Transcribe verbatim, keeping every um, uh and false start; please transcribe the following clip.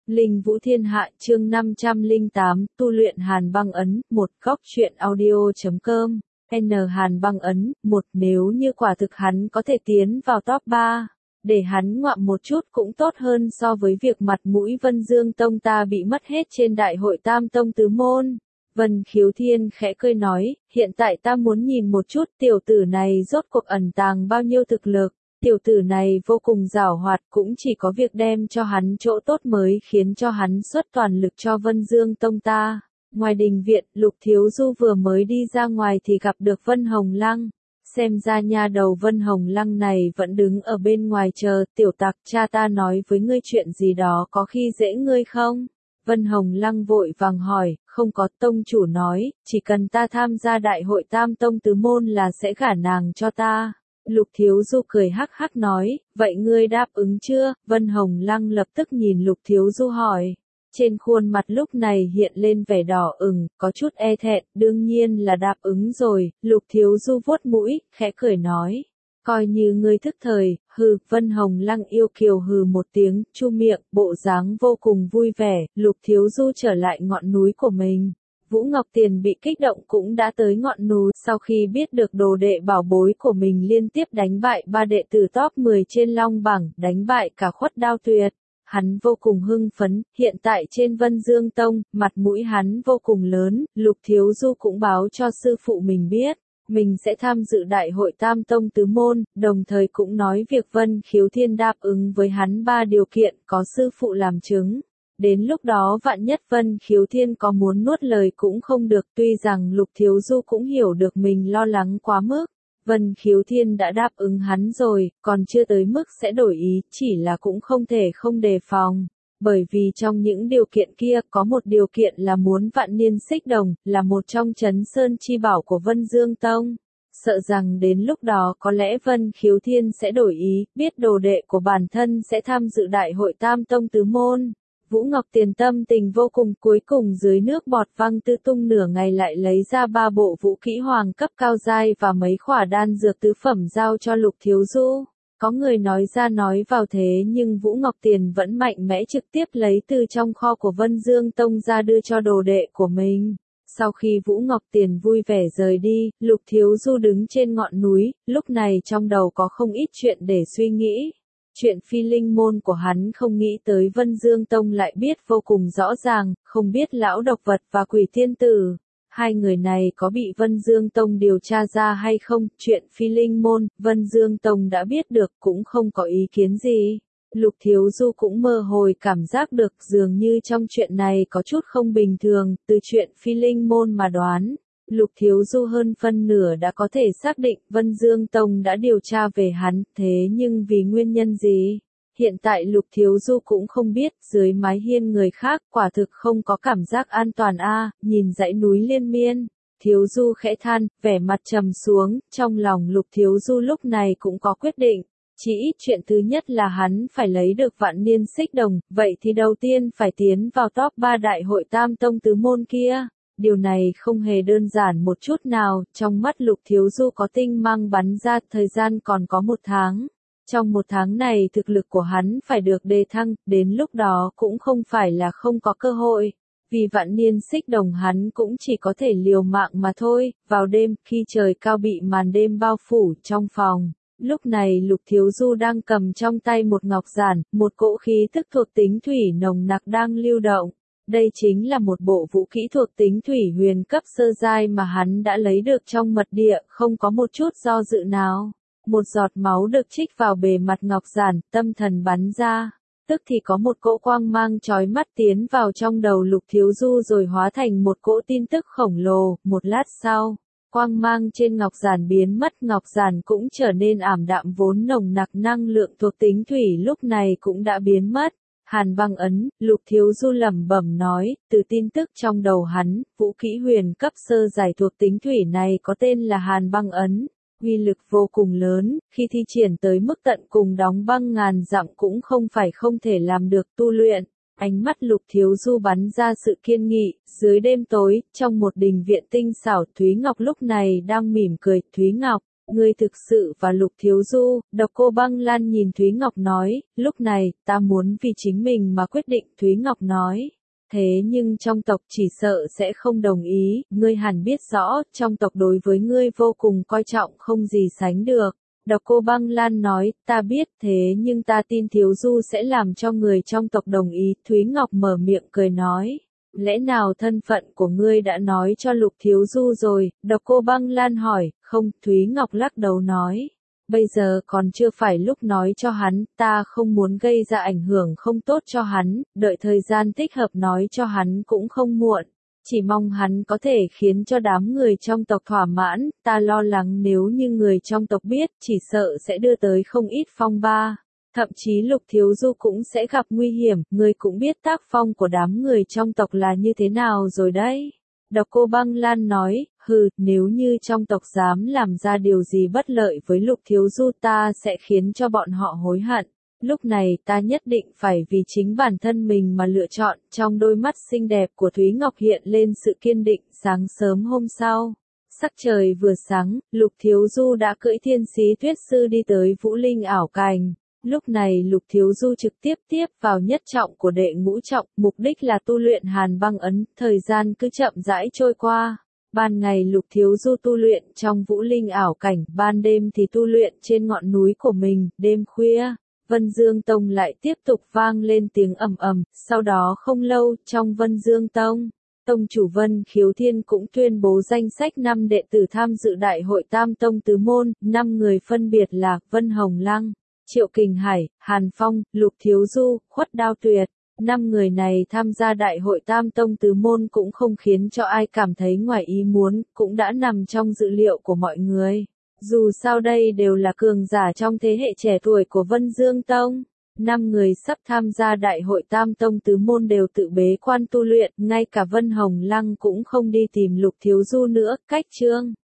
Linh Vũ Thiên Hạ chương năm trăm lẻ tám, tu luyện Hàn Băng Ấn, một góc truyện audio.com, N Hàn Băng Ấn, một nếu như quả thực hắn có thể tiến vào top ba, để hắn ngoạm một chút cũng tốt hơn so với việc mặt mũi Vân Dương Tông ta bị mất hết trên đại hội Tam Tông Tứ Môn. Vân Khiếu Thiên khẽ cười nói, hiện tại ta muốn nhìn một chút tiểu tử này rốt cuộc ẩn tàng bao nhiêu thực lực. Tiểu tử này vô cùng giảo hoạt, cũng chỉ có việc đem cho hắn chỗ tốt mới khiến cho hắn xuất toàn lực cho Vân Dương Tông ta. Ngoài đình viện, Lục Thiếu Du vừa mới đi ra ngoài thì gặp được Vân Hồng Lăng. Xem ra nha đầu Vân Hồng Lăng này vẫn đứng ở bên ngoài chờ, tiểu tặc cha ta nói với ngươi chuyện gì đó có khi dễ ngươi không? Vân Hồng Lăng vội vàng hỏi, không có, tông chủ nói, chỉ cần ta tham gia đại hội Tam Tông Tứ Môn là sẽ gả nàng cho ta. Lục Thiếu Du cười hắc hắc nói, vậy ngươi đáp ứng chưa? Vân Hồng Lăng lập tức nhìn Lục Thiếu Du hỏi. Trên khuôn mặt lúc này hiện lên vẻ đỏ ửng, có chút e thẹn, đương nhiên là đáp ứng rồi. Lục Thiếu Du vuốt mũi, khẽ cười nói, coi như ngươi thức thời. Hừ. Vân Hồng Lăng yêu kiều hừ một tiếng, chu miệng, bộ dáng vô cùng vui vẻ. Lục Thiếu Du trở lại ngọn núi của mình. Vũ Ngọc Tiền bị kích động cũng đã tới ngọn núi, sau khi biết được đồ đệ bảo bối của mình liên tiếp đánh bại ba đệ tử top mười trên Long bảng, đánh bại cả Khuất Đao Tuyệt. Hắn vô cùng hưng phấn, hiện tại trên Vân Dương Tông, mặt mũi hắn vô cùng lớn. Lục Thiếu Du cũng báo cho sư phụ mình biết, mình sẽ tham dự đại hội Tam Tông Tứ Môn, đồng thời cũng nói việc Vân Khiếu Thiên đáp ứng với hắn ba điều kiện, có sư phụ làm chứng. Đến lúc đó vạn nhất Vân Khiếu Thiên có muốn nuốt lời cũng không được, tuy rằng Lục Thiếu Du cũng hiểu được mình lo lắng quá mức. Vân Khiếu Thiên đã đáp ứng hắn rồi, còn chưa tới mức sẽ đổi ý, chỉ là cũng không thể không đề phòng. Bởi vì trong những điều kiện kia có một điều kiện là muốn Vạn Niên Xích Đồng, là một trong trấn sơn chi bảo của Vân Dương Tông. Sợ rằng đến lúc đó có lẽ Vân Khiếu Thiên sẽ đổi ý, biết đồ đệ của bản thân sẽ tham dự đại hội Tam Tông Tứ Môn. Vũ Ngọc Tiền tâm tình vô cùng, cuối cùng dưới nước bọt văng tư tung nửa ngày lại lấy ra ba bộ vũ kỹ hoàng cấp cao giai và mấy khỏa đan dược tứ phẩm giao cho Lục Thiếu Du. Có người nói ra nói vào thế nhưng Vũ Ngọc Tiền vẫn mạnh mẽ trực tiếp lấy từ trong kho của Vân Dương Tông ra đưa cho đồ đệ của mình. Sau khi Vũ Ngọc Tiền vui vẻ rời đi, Lục Thiếu Du đứng trên ngọn núi, lúc này trong đầu có không ít chuyện để suy nghĩ. Chuyện phi linh môn của hắn không nghĩ tới Vân Dương Tông lại biết vô cùng rõ ràng, không biết lão độc vật và quỷ thiên tử. Hai người này có bị Vân Dương Tông điều tra ra hay không? Chuyện phi linh môn, Vân Dương Tông đã biết được cũng không có ý kiến gì. Lục Thiếu Du cũng mơ hồi cảm giác được dường như trong chuyện này có chút không bình thường, từ chuyện phi linh môn mà đoán. Lục Thiếu Du hơn phân nửa đã có thể xác định Vân Dương Tông đã điều tra về hắn, thế nhưng vì nguyên nhân gì? Hiện tại Lục Thiếu Du cũng không biết, dưới mái hiên người khác quả thực không có cảm giác an toàn a. Nhìn dãy núi liên miên, Thiếu Du khẽ than, vẻ mặt trầm xuống, trong lòng Lục Thiếu Du lúc này cũng có quyết định. Chỉ ít chuyện thứ nhất là hắn phải lấy được Vạn Niên Xích Đồng, vậy thì đầu tiên phải tiến vào top ba đại hội Tam Tông Tứ Môn kia. Điều này không hề đơn giản một chút nào, trong mắt Lục Thiếu Du có tinh mang bắn ra, thời gian còn có một tháng. Trong một tháng này thực lực của hắn phải được đề thăng, đến lúc đó cũng không phải là không có cơ hội. Vì Vạn Niên Xích Đồng hắn cũng chỉ có thể liều mạng mà thôi. Vào đêm, khi trời cao bị màn đêm bao phủ trong phòng, lúc này Lục Thiếu Du đang cầm trong tay một ngọc giản, một cỗ khí tức thuộc tính thủy nồng nặc đang lưu động. Đây chính là một bộ vũ kỹ thuộc tính thủy huyền cấp sơ giai mà hắn đã lấy được trong mật địa, không có một chút do dự nào. Một giọt máu được trích vào bề mặt ngọc giản, tâm thần bắn ra. Tức thì có một cỗ quang mang chói mắt tiến vào trong đầu Lục Thiếu Du rồi hóa thành một cỗ tin tức khổng lồ. Một lát sau, quang mang trên ngọc giản biến mất, ngọc giản cũng trở nên ảm đạm, vốn nồng nặc năng lượng thuộc tính thủy lúc này cũng đã biến mất. Hàn Băng Ấn, Lục Thiếu Du lẩm bẩm nói, từ tin tức trong đầu hắn, vũ kỹ huyền cấp sơ giải thuộc tính thủy này có tên là Hàn Băng Ấn, uy lực vô cùng lớn, khi thi triển tới mức tận cùng đóng băng ngàn dặm cũng không phải không thể làm được tu luyện. Ánh mắt Lục Thiếu Du bắn ra sự kiên nghị, dưới đêm tối, trong một đình viện tinh xảo, Thúy Ngọc lúc này đang mỉm cười, Thúy Ngọc. Ngươi thực sự và Lục Thiếu Du, Độc Cô Băng Lan nhìn Thúy Ngọc nói, lúc này, ta muốn vì chính mình mà quyết định, Thúy Ngọc nói. Thế nhưng trong tộc chỉ sợ sẽ không đồng ý, ngươi hẳn biết rõ, trong tộc đối với ngươi vô cùng coi trọng không gì sánh được. Độc Cô Băng Lan nói, ta biết thế nhưng ta tin Thiếu Du sẽ làm cho người trong tộc đồng ý. Thúy Ngọc mở miệng cười nói, lẽ nào thân phận của ngươi đã nói cho Lục Thiếu Du rồi? Độc Cô Băng Lan hỏi, không, Thúy Ngọc lắc đầu nói. Bây giờ còn chưa phải lúc nói cho hắn, ta không muốn gây ra ảnh hưởng không tốt cho hắn, đợi thời gian thích hợp nói cho hắn cũng không muộn. Chỉ mong hắn có thể khiến cho đám người trong tộc thỏa mãn, ta lo lắng nếu như người trong tộc biết, chỉ sợ sẽ đưa tới không ít phong ba. Thậm chí Lục Thiếu Du cũng sẽ gặp nguy hiểm, người cũng biết tác phong của đám người trong tộc là như thế nào rồi đấy. Độc Cô Băng Lan nói, hừ, nếu như trong tộc dám làm ra điều gì bất lợi với Lục Thiếu Du ta sẽ khiến cho bọn họ hối hận. Lúc này ta nhất định phải vì chính bản thân mình mà lựa chọn, trong đôi mắt xinh đẹp của Thúy Ngọc hiện lên sự kiên định. Sáng sớm hôm sau, sắc trời vừa sáng, Lục Thiếu Du đã cưỡi Thiên Sĩ Tuyết Sư đi tới Vũ Linh ảo cảnh. Lúc này Lục Thiếu Du trực tiếp tiếp vào nhất trọng của đệ ngũ trọng, mục đích là tu luyện Hàn Băng Ấn, thời gian cứ chậm rãi trôi qua. Ban ngày Lục Thiếu Du tu luyện trong Vũ Linh ảo cảnh, ban đêm thì tu luyện trên ngọn núi của mình. Đêm khuya, Vân Dương Tông lại tiếp tục vang lên tiếng ầm ầm, sau đó không lâu, trong Vân Dương Tông, Tông chủ Vân Khiếu Thiên cũng tuyên bố danh sách năm đệ tử tham dự đại hội Tam Tông Tứ Môn, năm người phân biệt là Vân Hồng Lăng, Triệu Kình Hải, Hàn Phong, Lục Thiếu Du, Khuất Đao Tuyệt. Năm người này tham gia đại hội Tam Tông Tứ Môn cũng không khiến cho ai cảm thấy ngoài ý muốn, cũng đã nằm trong dự liệu của mọi người. Dù sao đây đều là cường giả trong thế hệ trẻ tuổi của Vân Dương Tông. Năm người sắp tham gia đại hội Tam Tông Tứ Môn đều tự bế quan tu luyện, ngay cả Vân Hồng Lăng cũng không đi tìm Lục Thiếu Du nữa. Cách chương